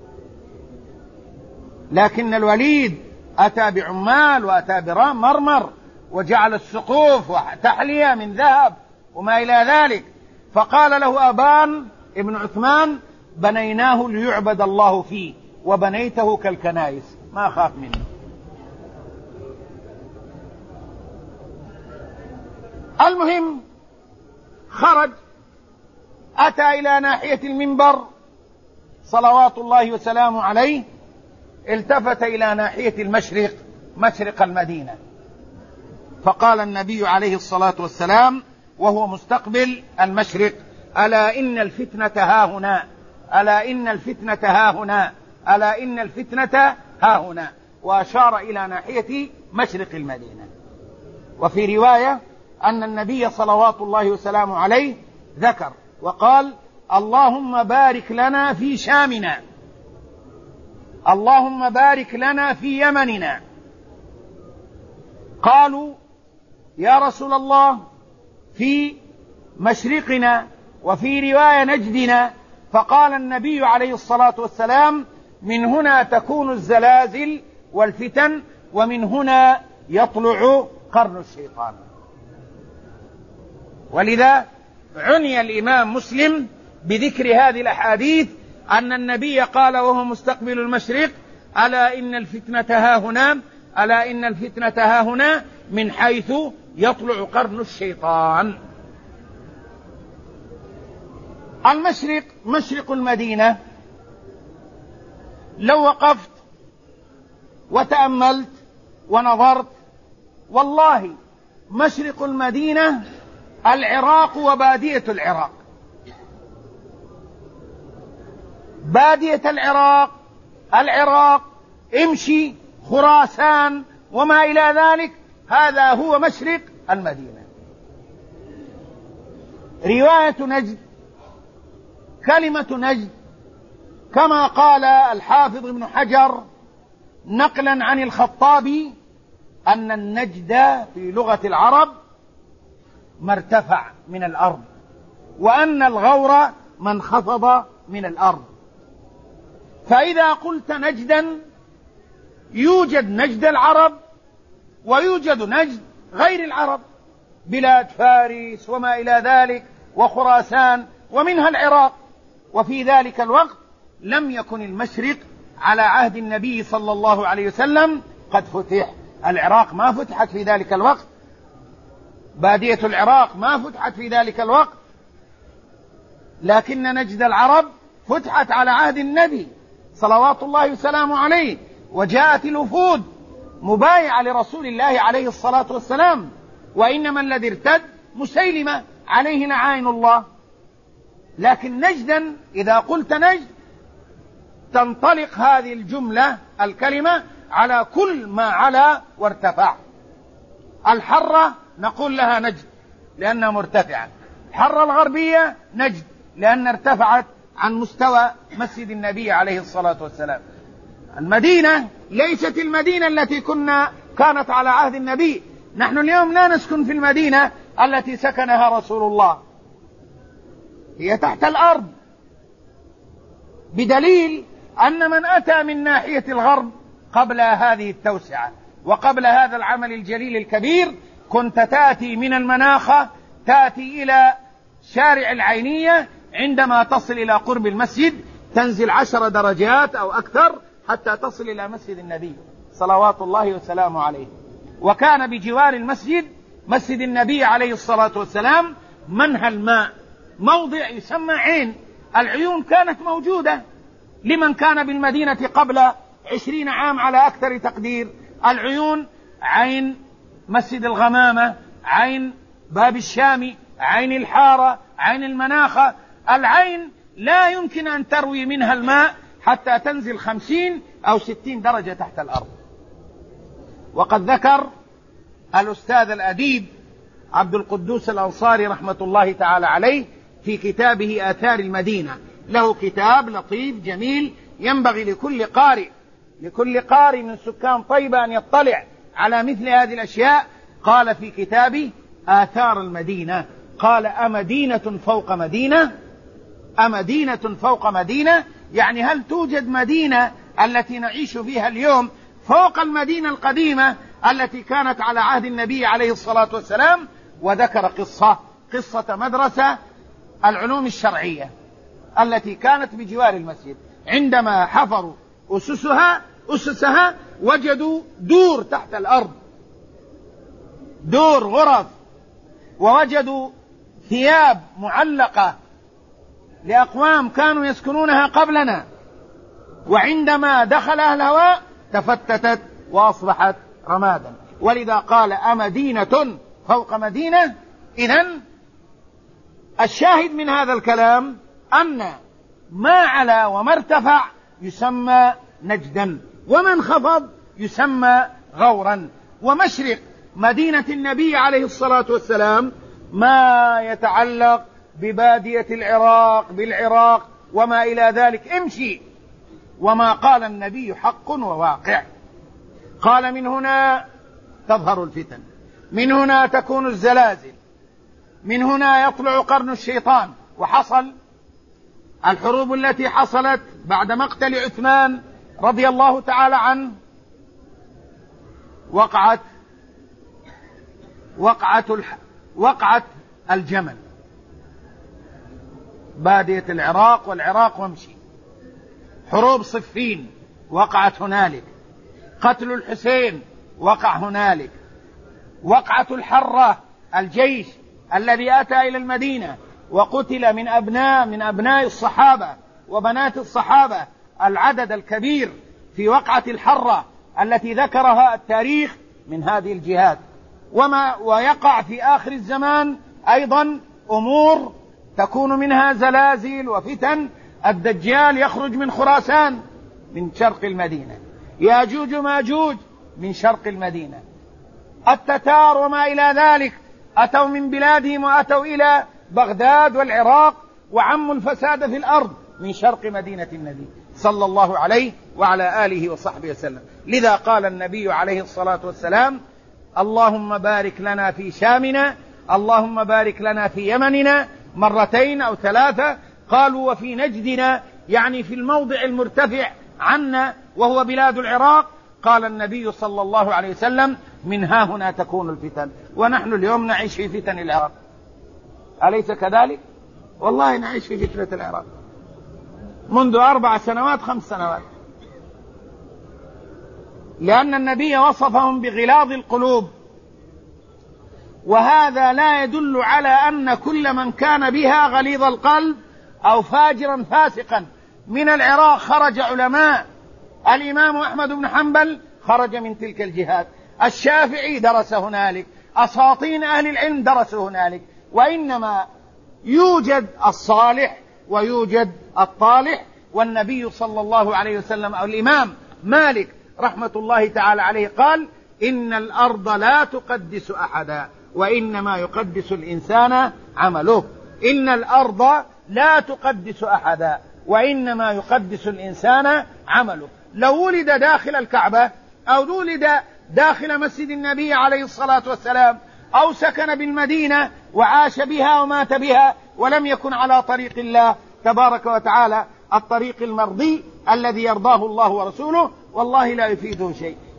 لكن الوليد أتى بعمال وأتى بمرمر وجعل السقوف وتحلية من ذهب وما إلى ذلك. فقال له أبان ابن عثمان: بنيناه ليعبد الله فيه، وبنيته كالكنائس، ما أخاف منه. المهم خرج، أتى إلى ناحية المنبر صلوات الله وسلامه عليه، التفت إلى ناحية المشرق، مشرق المدينة، فقال النبي عليه الصلاة والسلام وهو مستقبل المشرق: ألا إن الفتنة ها هنا، ألا إن الفتنة ها هنا، ألا إن الفتنة ها هنا، وأشار إلى ناحية مشرق المدينة. وفي رواية أن النبي صلوات الله وسلامه عليه ذكر وقال: اللهم بارك لنا في شامنا، اللهم بارك لنا في يمننا. قالوا: يا رسول الله، في مشرقنا، وفي رواية نجدنا. فقال النبي عليه الصلاة والسلام: من هنا تكون الزلازل والفتن، ومن هنا يطلع قرن الشيطان. ولذا عني الإمام مسلم بذكر هذه الأحاديث أن النبي قال وهو مستقبل المشرق: ألا إن الفتنة ها هنا، ألا إن الفتنة ها هنا، من حيث يطلع قرن الشيطان. المشرق مشرق المدينة، لو وقفت وتأملت ونظرت، والله مشرق المدينة العراق وبادية العراق. بادية العراق، العراق، امشي، خراسان وما إلى ذلك، هذا هو مشرق المدينة. رواية نجد، كلمة نجد، كما قال الحافظ ابن حجر نقلا عن الخطابي أن النجد في لغة العرب ما ارتفع من الأرض، وأن الغور ما انخفض من الأرض. فإذا قلت نجدا، يوجد نجد العرب ويوجد نجد غير العرب، بلاد فارس وما إلى ذلك وخراسان ومنها العراق. وفي ذلك الوقت لم يكن المشرق على عهد النبي صلى الله عليه وسلم قد فتح. العراق ما فتحت في ذلك الوقت، بادية العراق ما فتحت في ذلك الوقت، لكن نجد العرب فتحت على عهد النبي صلوات الله وسلامه عليه، وجاءت الوفود مبايعة لرسول الله عليه الصلاة والسلام. وإنما الذي ارتد مسيلمة عليه لعائن الله. لكن نجدا، إذا قلت نجد تنطلق هذه الجملة الكلمة على كل ما علا وارتفع. الحرة نقول لها نجد لأنها مرتفعة، الحرة الغربية نجد لأنها ارتفعت عن مستوى مسجد النبي عليه الصلاة والسلام. المدينة ليست المدينة التي كنا كانت على عهد النبي. نحن اليوم لا نسكن في المدينة التي سكنها رسول الله، هي تحت الأرض، بدليل أن من أتى من ناحية الغرب قبل هذه التوسعة وقبل هذا العمل الجليل الكبير كنت تأتي من المناخة تأتي إلى شارع العينية، عندما تصل إلى قرب المسجد تنزل عشر درجات أو أكثر حتى تصل إلى مسجد النبي صلوات الله وسلامه عليه. وكان بجوار المسجد مسجد النبي عليه الصلاة والسلام منهى الماء، موضع يسمى عين. العيون كانت موجودة لمن كان بالمدينة قبل عشرين عام على أكثر تقدير. العيون عين مسجد الغمامة، عين باب الشام، عين الحارة، عين المناخة. العين لا يمكن أن تروي منها الماء حتى تنزل خمسين أو ستين درجة تحت الأرض. وقد ذكر الأستاذ الأديب عبد القدوس الأنصاري رحمة الله تعالى عليه في كتابه آثار المدينة، له كتاب لطيف جميل ينبغي لكل قارئ لكل قارئ من سكان طيبة أن يطلع على مثل هذه الأشياء. قال في كتابه آثار المدينة، قال أمدينة فوق مدينة، أمدينة فوق مدينة، يعني هل توجد مدينة التي نعيش فيها اليوم فوق المدينة القديمة التي كانت على عهد النبي عليه الصلاة والسلام؟ وذكر قصة قصة مدرسة العلوم الشرعية التي كانت بجوار المسجد، عندما حفروا أسسها أسسها وجدوا دور تحت الأرض، دور غرف، ووجدوا ثياب معلقة لأقوام كانوا يسكنونها قبلنا، وعندما دخل الهواء تفتتت وأصبحت رمادا. ولذا قال أمدينة فوق مدينة. إذن الشاهد من هذا الكلام أن ما علا وما ارتفع يسمى نجدا، وما انخفض يسمى غورا. ومشرق مدينة النبي عليه الصلاة والسلام ما يتعلق ببادية العراق بالعراق وما إلى ذلك، امشي. وما قال النبي حق وواقع. قال من هنا تظهر الفتن، من هنا تكون الزلازل، من هنا يطلع قرن الشيطان. وحصل الحروب التي حصلت بعد مقتل عثمان رضي الله تعالى عنه، وقعت وقعت وقعت الجمل، بادية العراق والعراق وامشي. حروب صفين وقعت هنالك، قتل الحسين وقع هنالك، وقعة الحرة الجيش الذي أتى إلى المدينة وقتل من أبناء من أبناء الصحابة وبنات الصحابة العدد الكبير في وقعة الحرة التي ذكرها التاريخ من هذه الجهات. وما ويقع في آخر الزمان أيضا أمور تكون منها زلازل وفتن. الدجال يخرج من خراسان من شرق المدينة، ياجوج وماجوج من شرق المدينة، التتار وما إلى ذلك أتوا من بلادهم وأتوا إلى بغداد والعراق وعموا الفساد في الأرض من شرق مدينة النبي صلى الله عليه وعلى آله وصحبه وسلم. لذا قال النبي عليه الصلاة والسلام اللهم بارك لنا في شامنا، اللهم بارك لنا في يمننا، مرتين أو ثلاثة. قالوا وفي نجدنا، يعني في الموضع المرتفع عنا وهو بلاد العراق. قال النبي صلى الله عليه وسلم من ها هنا تكون الفتن. ونحن اليوم نعيش في فتن العراق، أليس كذلك؟ والله نعيش في فتنة العراق منذ أربع سنوات خمس سنوات، لأن النبي وصفهم بغلاظ القلوب. وهذا لا يدل على أن كل من كان بها غليظ القلب أو فاجرا فاسقا. من العراق خرج علماء، الإمام أحمد بن حنبل خرج من تلك الجهات، الشافعي درس هنالك، أساطين أهل العلم درسوا هنالك. وإنما يوجد الصالح ويوجد الطالح. والنبي صلى الله عليه وسلم أو الإمام مالك رحمة الله تعالى عليه قال إن الأرض لا تقدس أحدا وإنما يقدس الإنسان عمله. إن الأرض لا تقدس أحدا وإنما يقدس الإنسان عمله. لو ولد داخل الكعبة أو ولد داخل مسجد النبي عليه الصلاة والسلام أو سكن بالمدينة وعاش بها ومات بها ولم يكن على طريق الله تبارك وتعالى الطريق المرضي الذي يرضاه الله ورسوله، والله لا يفيده شيء.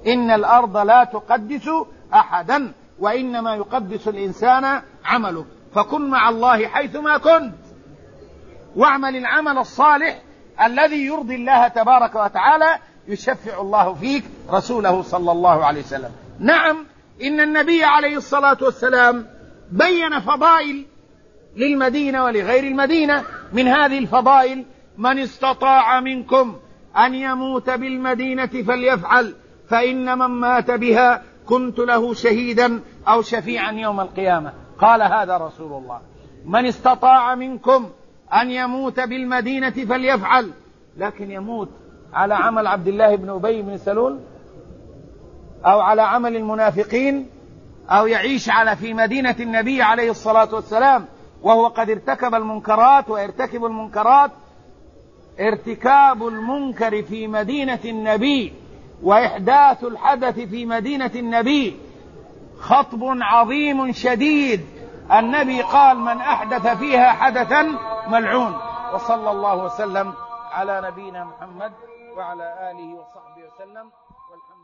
إن الأرض لا تقدس أحدا، وإنما يقدس الإنسان عمله. فكن مع الله حيثما كنت، واعمل العمل الصالح الذي يرضي الله تبارك وتعالى، يشفع الله فيك رسوله صلى الله عليه وسلم. نعم، إن النبي عليه الصلاة والسلام بين فضائل للمدينة ولغير المدينة. من هذه الفضائل: من استطاع منكم أن يموت بالمدينة فليفعل، فإن من مات بها كنت له شهيدا أو شفيعا يوم القيامة. قال هذا رسول الله: من استطاع منكم أن يموت بالمدينة فليفعل. لكن يموت على عمل عبد الله بن أبي بن سلول، أو على عمل المنافقين، أو يعيش على في مدينة النبي عليه الصلاة والسلام وهو قد ارتكب المنكرات. ويرتكب المنكرات، ارتكاب المنكر في مدينة النبي وإحداث الحدث في مدينة النبي خطب عظيم شديد. النبي قال: من أحدث فيها حدثا ملعون. وصلى الله وسلم على نبينا محمد وعلى آله وصحبه وسلم، والحمد